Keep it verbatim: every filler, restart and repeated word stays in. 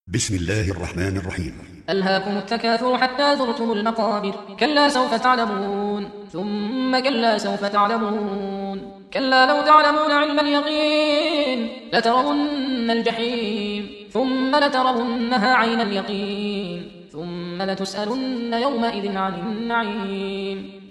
بسم الله الرحمن الرحيم. ألهاكم التكاثر حتى زرتم المقابر. كلا سوف تعلمون ثم كلا سوف تعلمون كلا لو تعلمون علم اليقين لترون الجحيم ثم لترونها عين اليقين ثم لتسألن يومئذ عن النعيم.